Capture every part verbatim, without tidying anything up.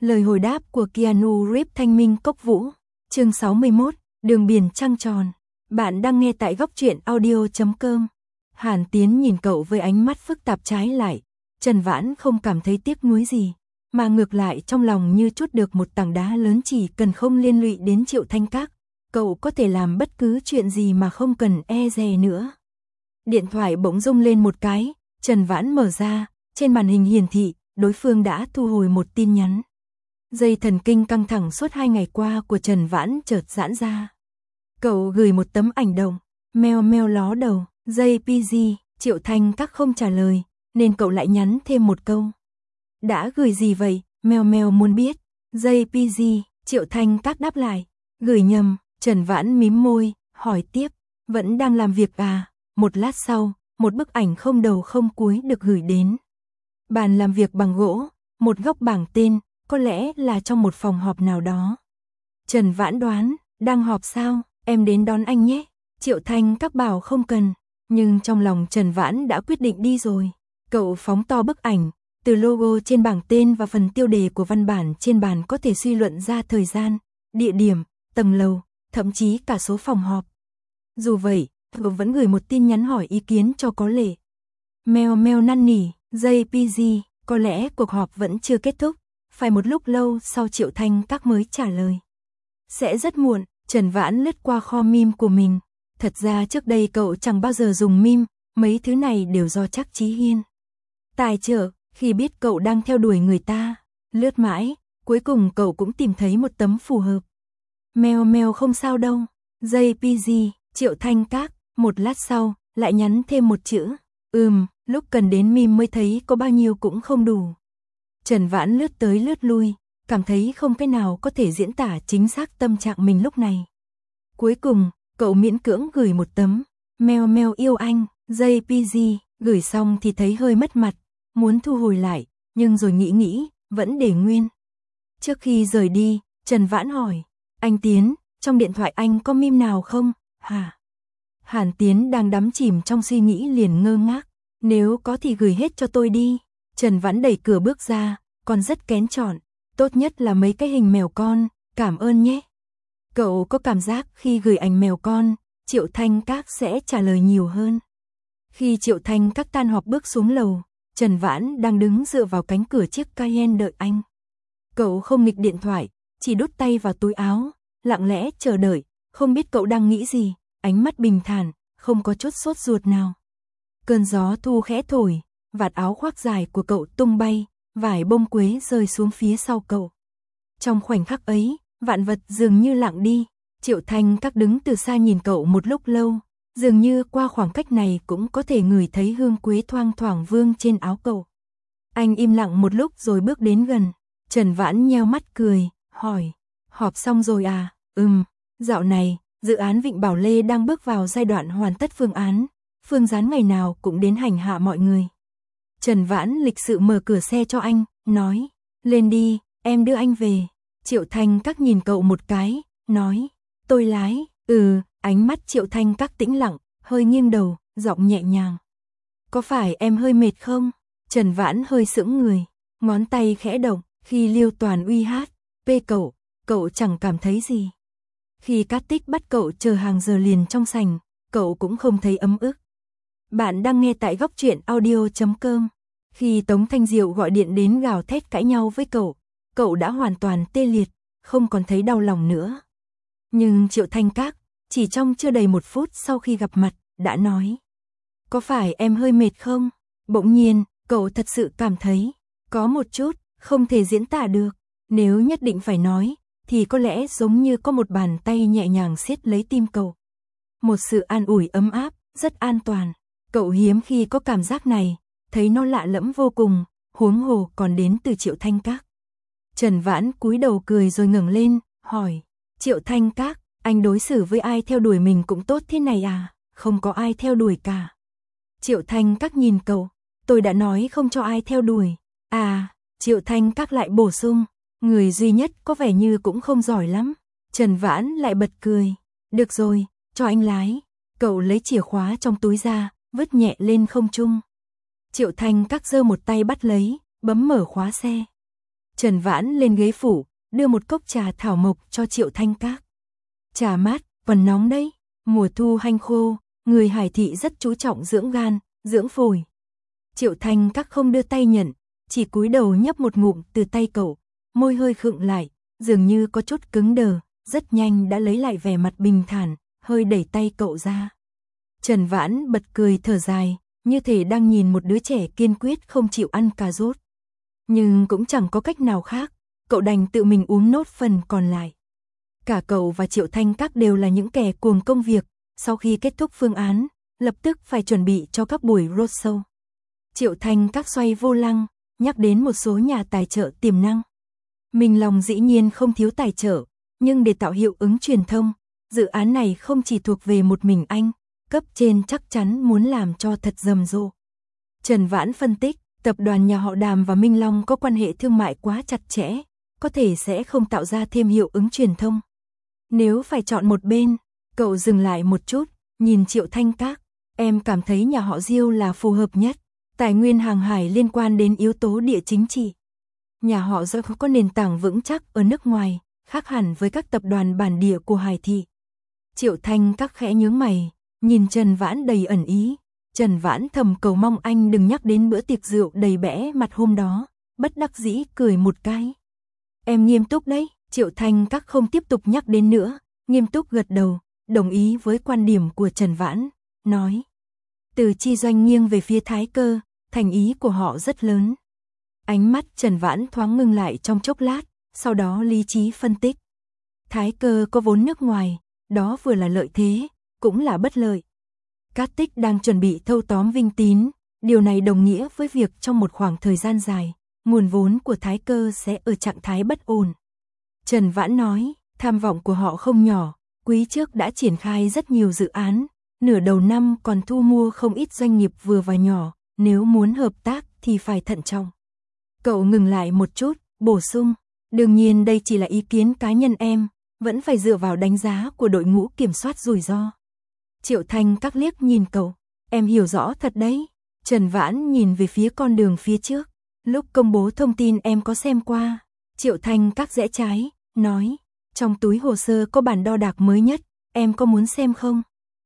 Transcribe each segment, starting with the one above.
Lời hồi đáp của Keanu Reeves Thanh minh cốc vũ. Chương sáu mươi mốt, đường biển trăng tròn. Bạn đang nghe tại góc truyện audio chấm com. Hàn Tiến nhìn cậu với ánh mắt phức tạp trái lại. Trần Vãn không cảm thấy tiếc nuối gì, mà ngược lại trong lòng như trút được một tảng đá lớn, chỉ cần không liên lụy đến Triệu Thanh Các, cậu có thể làm bất cứ chuyện gì mà không cần e dè nữa. Điện thoại bỗng rung lên một cái, Trần Vãn mở ra, trên màn hình hiển thị, đối phương đã thu hồi một tin nhắn. Dây thần kinh căng thẳng suốt hai ngày qua của Trần Vãn chợt giãn ra. Cậu gửi một tấm ảnh đồng, meo meo ló đầu, jê pê giê, Triệu Thanh Các không trả lời, nên cậu lại nhắn thêm một câu. Đã gửi gì vậy, meo meo muốn biết. jê pê giê, Triệu Thanh Các đáp lại, gửi nhầm. Trần Vãn mím môi, hỏi tiếp, vẫn đang làm việc à? Một lát sau, một bức ảnh không đầu không cuối được gửi đến. Bàn làm việc bằng gỗ, một góc bảng tên, có lẽ là trong một phòng họp nào đó. Trần Vãn đoán, đang họp sao, em đến đón anh nhé. Triệu Thanh Các bảo không cần, nhưng trong lòng Trần Vãn đã quyết định đi rồi. Cậu phóng to bức ảnh, từ logo trên bảng tên và phần tiêu đề của văn bản trên bàn có thể suy luận ra thời gian, địa điểm, tầng lầu, thậm chí cả số phòng họp. Dù vậy, cậu vẫn gửi một tin nhắn hỏi ý kiến cho có lệ. Meo meo năn nỉ, jê pê giê, có lẽ cuộc họp vẫn chưa kết thúc, phải một lúc lâu sau Triệu Thanh Các mới trả lời. Sẽ rất muộn. Trần Vãn lướt qua kho meme của mình. Thật ra trước đây cậu chẳng bao giờ dùng meme, mấy thứ này đều do Trác Chí Hiên tài trợ. Khi biết cậu đang theo đuổi người ta, lướt mãi, cuối cùng cậu cũng tìm thấy một tấm phù hợp. Meo meo không sao đâu, jê pê giê, Triệu Thanh Các, một lát sau, lại nhắn thêm một chữ, ừm, lúc cần đến meme mới thấy có bao nhiêu cũng không đủ. Trần Vãn lướt tới lướt lui, cảm thấy không cái nào có thể diễn tả chính xác tâm trạng mình lúc này. Cuối cùng, cậu miễn cưỡng gửi một tấm, meo meo yêu anh, jê pê giê, gửi xong thì thấy hơi mất mặt, muốn thu hồi lại, nhưng rồi nghĩ nghĩ, vẫn để nguyên. Trước khi rời đi, Trần Vãn hỏi, anh Tiến, trong điện thoại anh có meme nào không, hả? Hàn Tiến đang đắm chìm trong suy nghĩ liền ngơ ngác, nếu có thì gửi hết cho tôi đi. Trần Vãn đẩy cửa bước ra, còn rất kén chọn, tốt nhất là mấy cái hình mèo con, cảm ơn nhé. Cậu có cảm giác khi gửi ảnh mèo con, Triệu Thanh Các sẽ trả lời nhiều hơn. Khi Triệu Thanh Các tan họp bước xuống lầu, Trần Vãn đang đứng dựa vào cánh cửa chiếc Cayenne đợi anh. Cậu không nghịch điện thoại, chỉ đút tay vào túi áo, lặng lẽ chờ đợi, không biết cậu đang nghĩ gì, ánh mắt bình thản, không có chút sốt ruột nào. Cơn gió thu khẽ thổi, vạt áo khoác dài của cậu tung bay, vải bông quế rơi xuống phía sau cậu. Trong khoảnh khắc ấy, vạn vật dường như lặng đi. Triệu Thanh Các đứng từ xa nhìn cậu một lúc lâu, dường như qua khoảng cách này cũng có thể ngửi thấy hương quế thoang thoảng vương trên áo cậu. Anh im lặng một lúc rồi bước đến gần. Trần Vãn nheo mắt cười, hỏi, họp xong rồi à? Ừm, dạo này, dự án Vịnh Bảo Lê đang bước vào giai đoạn hoàn tất phương án, Phương Gián ngày nào cũng đến hành hạ mọi người. Trần Vãn lịch sự mở cửa xe cho anh, nói, lên đi, em đưa anh về. Triệu Thanh Các nhìn cậu một cái, nói, tôi lái. Ừ, ánh mắt Triệu Thanh Các tĩnh lặng, hơi nghiêng đầu, giọng nhẹ nhàng. Có phải em hơi mệt không? Trần Vãn hơi sững người, ngón tay khẽ động, khi Liêu Toàn uy hát, pê cậu, cậu chẳng cảm thấy gì. Khi Cát Tích bắt cậu chờ hàng giờ liền trong sảnh, cậu cũng không thấy ấm ức. Bạn đang nghe tại góc truyện audio chấm com. Khi Tống Thanh Diệu gọi điện đến gào thét cãi nhau với cậu, cậu đã hoàn toàn tê liệt, không còn thấy đau lòng nữa. Nhưng Triệu Thanh Các, chỉ trong chưa đầy một phút sau khi gặp mặt, đã nói, có phải em hơi mệt không? Bỗng nhiên, cậu thật sự cảm thấy, có một chút, không thể diễn tả được. Nếu nhất định phải nói, thì có lẽ giống như có một bàn tay nhẹ nhàng siết lấy tim cậu. Một sự an ủi ấm áp, rất an toàn. Cậu hiếm khi có cảm giác này, thấy nó lạ lẫm vô cùng, huống hồ còn đến từ Triệu Thanh Các. Trần Vãn cúi đầu cười rồi ngẩng lên, hỏi, Triệu Thanh Các, anh đối xử với ai theo đuổi mình cũng tốt thế này à? Không có ai theo đuổi cả. Triệu Thanh Các nhìn cậu, tôi đã nói không cho ai theo đuổi. À, Triệu Thanh Các lại bổ sung, người duy nhất có vẻ như cũng không giỏi lắm. Trần Vãn lại bật cười, được rồi, cho anh lái. Cậu lấy chìa khóa trong túi ra, vứt nhẹ lên không trung. Triệu Thanh Các giơ một tay bắt lấy, bấm mở khóa xe. Trần Vãn lên ghế phủ, đưa một cốc trà thảo mộc cho Triệu Thanh Các. Trà mát, còn nóng đấy, mùa thu hanh khô, người Hải thị rất chú trọng dưỡng gan, dưỡng phổi. Triệu Thanh Các không đưa tay nhận, chỉ cúi đầu nhấp một ngụm từ tay cậu, môi hơi khựng lại, dường như có chút cứng đờ, rất nhanh đã lấy lại vẻ mặt bình thản, hơi đẩy tay cậu ra. Trần Vãn bật cười thở dài, như thể đang nhìn một đứa trẻ kiên quyết không chịu ăn cà rốt. Nhưng cũng chẳng có cách nào khác, cậu đành tự mình uống nốt phần còn lại. Cả cậu và Triệu Thanh Các đều là những kẻ cuồng công việc, sau khi kết thúc phương án, lập tức phải chuẩn bị cho các buổi roadshow. Triệu Thanh Các xoay vô lăng, nhắc đến một số nhà tài trợ tiềm năng. Minh Long dĩ nhiên không thiếu tài trợ, nhưng để tạo hiệu ứng truyền thông, dự án này không chỉ thuộc về một mình anh, cấp trên chắc chắn muốn làm cho thật rầm rộ. Trần Vãn phân tích, tập đoàn nhà họ Đàm và Minh Long có quan hệ thương mại quá chặt chẽ, có thể sẽ không tạo ra thêm hiệu ứng truyền thông. Nếu phải chọn một bên, cậu dừng lại một chút, nhìn Triệu Thanh Các, em cảm thấy nhà họ Diêu là phù hợp nhất. Tài nguyên hàng hải liên quan đến yếu tố địa chính trị. Nhà họ Diêu có nền tảng vững chắc ở nước ngoài, khác hẳn với các tập đoàn bản địa của Hải thị. Triệu Thanh Các khẽ nhướng mày, nhìn Trần Vãn đầy ẩn ý. Trần Vãn thầm cầu mong anh đừng nhắc đến bữa tiệc rượu đầy bẽ mặt hôm đó, bất đắc dĩ cười một cái. Em nghiêm túc đấy, Triệu Thanh Các không tiếp tục nhắc đến nữa, nghiêm túc gật đầu, đồng ý với quan điểm của Trần Vãn, nói. Từ Chi Doanh nghiêng về phía Thái Cơ, thành ý của họ rất lớn. Ánh mắt Trần Vãn thoáng ngưng lại trong chốc lát, sau đó lý trí phân tích. Thái Cơ có vốn nước ngoài, đó vừa là lợi thế, cũng là bất lợi. Cát Tích đang chuẩn bị thâu tóm Vinh Tín, điều này đồng nghĩa với việc trong một khoảng thời gian dài, nguồn vốn của Thái Cơ sẽ ở trạng thái bất ổn. Trần Vãn nói, tham vọng của họ không nhỏ, quý trước đã triển khai rất nhiều dự án, nửa đầu năm còn thu mua không ít doanh nghiệp vừa và nhỏ, nếu muốn hợp tác thì phải thận trọng. Cậu ngừng lại một chút, bổ sung, đương nhiên đây chỉ là ý kiến cá nhân em, vẫn phải dựa vào đánh giá của đội ngũ kiểm soát rủi ro. Triệu Thanh Các liếc nhìn cậu, em hiểu rõ thật đấy. Trần Vãn nhìn về phía con đường phía trước, lúc công bố thông tin em có xem qua. Triệu Thanh Các rẽ trái, nói, trong túi hồ sơ có bản đo đạc mới nhất, em có muốn xem không?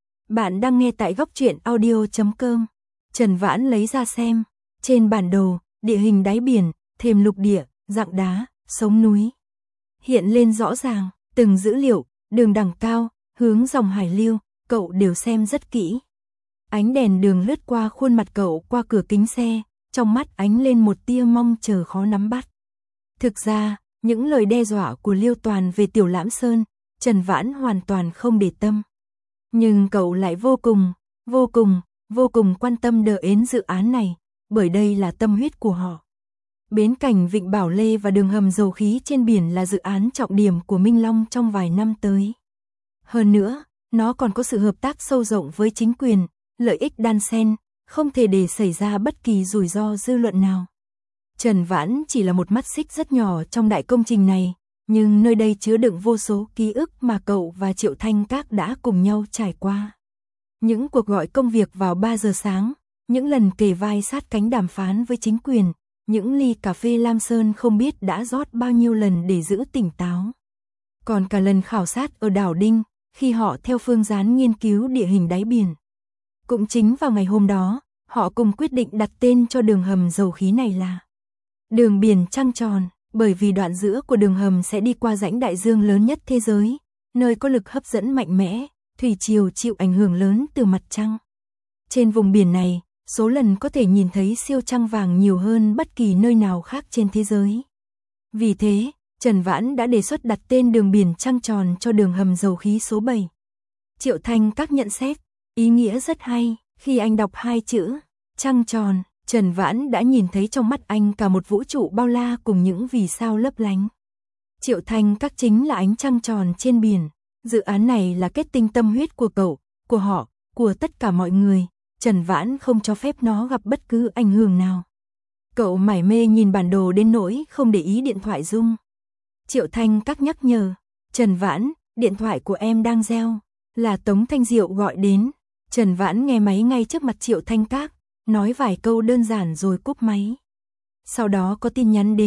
Bạn đang nghe tại góc truyện audio chấm com. Trần Vãn lấy ra xem, trên bản đồ, địa hình đáy biển, thềm lục địa, dạng đá, sống núi. Hiện lên rõ ràng, từng dữ liệu, đường đẳng cao, hướng dòng hải lưu, cậu đều xem rất kỹ. Ánh đèn đường lướt qua khuôn mặt cậu qua cửa kính xe, trong mắt ánh lên một tia mong chờ khó nắm bắt. Thực ra, những lời đe dọa của Liêu Toàn về Tiểu Lãm Sơn, Trần Vãn hoàn toàn không để tâm. Nhưng cậu lại vô cùng, vô cùng, vô cùng quan tâm đờ ến dự án này, bởi đây là tâm huyết của họ. Bến cảng Vịnh Bảo Lê và đường hầm dầu khí trên biển là dự án trọng điểm của Minh Long trong vài năm tới. Hơn nữa, nó còn có sự hợp tác sâu rộng với chính quyền, lợi ích đan xen, không thể để xảy ra bất kỳ rủi ro dư luận nào. Trần Vãn chỉ là một mắt xích rất nhỏ trong đại công trình này, nhưng nơi đây chứa đựng vô số ký ức mà cậu và Triệu Thanh Các đã cùng nhau trải qua. Những cuộc gọi công việc vào ba giờ sáng, những lần kề vai sát cánh đàm phán với chính quyền, những ly cà phê Lam Sơn không biết đã rót bao nhiêu lần để giữ tỉnh táo. Còn cả lần khảo sát ở đảo Đinh, khi họ theo phương gián nghiên cứu địa hình đáy biển. Cũng chính vào ngày hôm đó, họ cùng quyết định đặt tên cho đường hầm dầu khí này là Đường Biển Trăng Tròn, bởi vì đoạn giữa của đường hầm sẽ đi qua rãnh đại dương lớn nhất thế giới, nơi có lực hấp dẫn mạnh mẽ, thủy triều chịu ảnh hưởng lớn từ mặt trăng. Trên vùng biển này, số lần có thể nhìn thấy siêu trăng vàng nhiều hơn bất kỳ nơi nào khác trên thế giới. Vì thế, Trần Vãn đã đề xuất đặt tên Đường Biển Trăng Tròn cho đường hầm dầu khí số bảy. Triệu Thanh Các nhận xét, ý nghĩa rất hay, khi anh đọc hai chữ Trăng Tròn, Trần Vãn đã nhìn thấy trong mắt anh cả một vũ trụ bao la cùng những vì sao lấp lánh. Triệu Thanh Các chính là ánh trăng tròn trên biển, dự án này là kết tinh tâm huyết của cậu, của họ, của tất cả mọi người, Trần Vãn không cho phép nó gặp bất cứ ảnh hưởng nào. Cậu mải mê nhìn bản đồ đến nỗi không để ý điện thoại rung. Triệu Thanh Các nhắc nhở, Trần Vãn, điện thoại của em đang reo, là Tống Thanh Diệu gọi đến. Trần Vãn nghe máy ngay trước mặt Triệu Thanh Các, nói vài câu đơn giản rồi cúp máy. Sau đó có tin nhắn đến,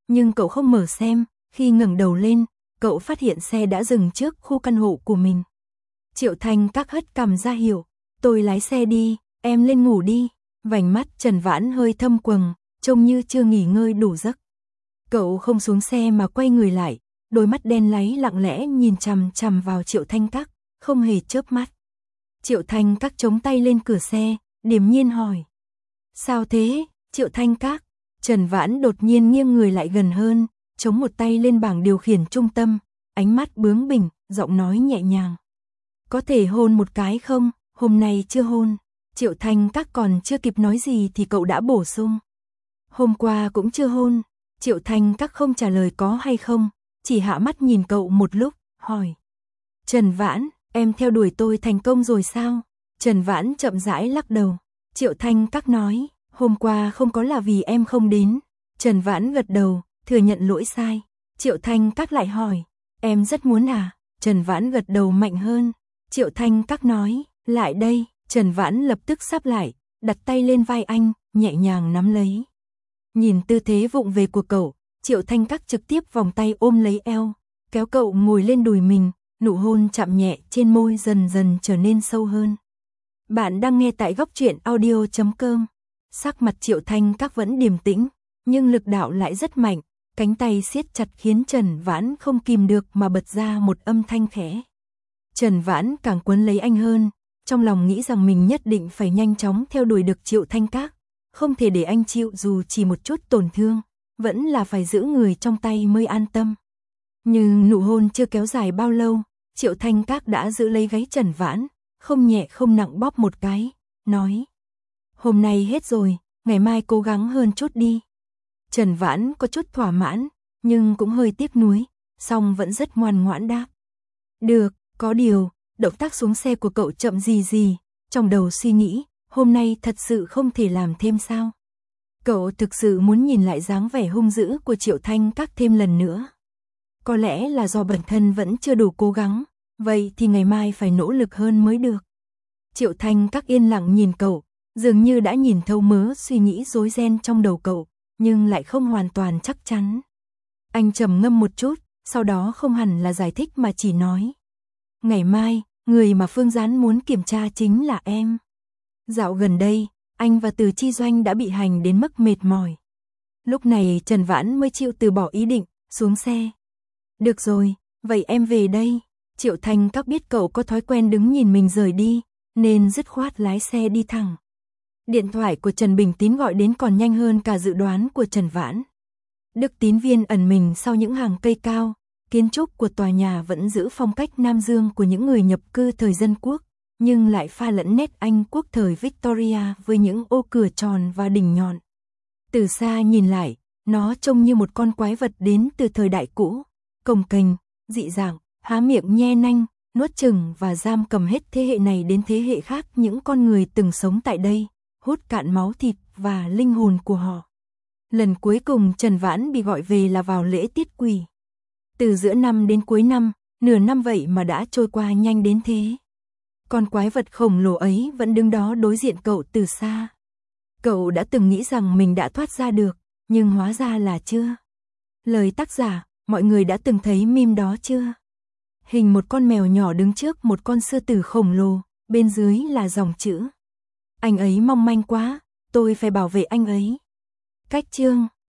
nhưng cậu không mở xem, khi ngẩng đầu lên, cậu phát hiện xe đã dừng trước khu căn hộ của mình. Triệu Thanh Các hất cằm ra hiệu, tôi lái xe đi, em lên ngủ đi. Vành mắt Trần Vãn hơi thâm quầng, trông như chưa nghỉ ngơi đủ giấc. Cậu không xuống xe mà quay người lại, đôi mắt đen láy lặng lẽ nhìn chằm chằm vào Triệu Thanh Các, không hề chớp mắt. Triệu Thanh Các chống tay lên cửa xe, điềm nhiên hỏi. Sao thế, Triệu Thanh Các? Trần Vãn đột nhiên nghiêng người lại gần hơn, chống một tay lên bảng điều khiển trung tâm, ánh mắt bướng bỉnh, giọng nói nhẹ nhàng. Có thể hôn một cái không, hôm nay chưa hôn. Triệu Thanh Các còn chưa kịp nói gì thì cậu đã bổ sung. Hôm qua cũng chưa hôn. Triệu Thanh Các không trả lời có hay không, chỉ hạ mắt nhìn cậu một lúc, hỏi. Trần Vãn, em theo đuổi tôi thành công rồi sao? Trần Vãn chậm rãi lắc đầu. Triệu Thanh Các nói, hôm qua không có là vì em không đến. Trần Vãn gật đầu, thừa nhận lỗi sai. Triệu Thanh Các lại hỏi, em rất muốn à? Trần Vãn gật đầu mạnh hơn. Triệu Thanh Các nói, lại đây. Trần Vãn lập tức sắp lại, đặt tay lên vai anh, nhẹ nhàng nắm lấy. Nhìn tư thế vụng về của cậu, Triệu Thanh Các trực tiếp vòng tay ôm lấy eo, kéo cậu ngồi lên đùi mình, nụ hôn chạm nhẹ trên môi dần dần trở nên sâu hơn. Bạn đang nghe tại góc truyện audio chấm com. Sắc mặt Triệu Thanh Các vẫn điềm tĩnh, nhưng lực đạo lại rất mạnh, cánh tay siết chặt khiến Trần Vãn không kìm được mà bật ra một âm thanh khẽ. Trần Vãn càng quấn lấy anh hơn, trong lòng nghĩ rằng mình nhất định phải nhanh chóng theo đuổi được Triệu Thanh Các, không thể để anh chịu dù chỉ một chút tổn thương, vẫn là phải giữ người trong tay mới an tâm. Nhưng nụ hôn chưa kéo dài bao lâu, Triệu Thanh Các đã giữ lấy gáy Trần Vãn, không nhẹ không nặng bóp một cái, nói. Hôm nay hết rồi, ngày mai cố gắng hơn chút đi. Trần Vãn có chút thỏa mãn, nhưng cũng hơi tiếc nuối, song vẫn rất ngoan ngoãn đáp. Được, có điều, động tác xuống xe của cậu chậm gì gì, trong đầu suy nghĩ, hôm nay thật sự không thể làm thêm sao. Cậu thực sự muốn nhìn lại dáng vẻ hung dữ của Triệu Thanh Các thêm lần nữa. Có lẽ là do bản thân vẫn chưa đủ cố gắng, vậy thì ngày mai phải nỗ lực hơn mới được. Triệu Thanh Các yên lặng nhìn cậu, dường như đã nhìn thấu mớ suy nghĩ rối ren trong đầu cậu, nhưng lại không hoàn toàn chắc chắn. Anh trầm ngâm một chút, sau đó không hẳn là giải thích mà chỉ nói. Ngày mai, người mà Phương Gián muốn kiểm tra chính là em. Dạo gần đây, anh và Từ Chi Doanh đã bị hành đến mức mệt mỏi. Lúc này Trần Vãn mới chịu từ bỏ ý định, xuống xe. Được rồi, vậy em về đây. Triệu Thanh Các biết cậu có thói quen đứng nhìn mình rời đi, nên dứt khoát lái xe đi thẳng. Điện thoại của Trần Bình Tín gọi đến còn nhanh hơn cả dự đoán của Trần Vãn. Đức Tín Viên ẩn mình sau những hàng cây cao, kiến trúc của tòa nhà vẫn giữ phong cách Nam Dương của những người nhập cư thời dân quốc, nhưng lại pha lẫn nét Anh quốc thời Victoria với những ô cửa tròn và đỉnh nhọn. Từ xa nhìn lại, nó trông như một con quái vật đến từ thời đại cũ, cồng kềnh, dị dạng, há miệng nhe nanh, nuốt chửng và giam cầm hết thế hệ này đến thế hệ khác những con người từng sống tại đây, hút cạn máu thịt và linh hồn của họ. Lần cuối cùng Trần Vãn bị gọi về là vào lễ tiết quỳ. Từ giữa năm đến cuối năm, nửa năm vậy mà đã trôi qua nhanh đến thế. Con quái vật khổng lồ ấy vẫn đứng đó đối diện cậu từ xa. Cậu đã từng nghĩ rằng mình đã thoát ra được, nhưng hóa ra là chưa. Lời tác giả, mọi người đã từng thấy meme đó chưa? Hình một con mèo nhỏ đứng trước một con sư tử khổng lồ, bên dưới là dòng chữ. Anh ấy mong manh quá, tôi phải bảo vệ anh ấy. Cách chương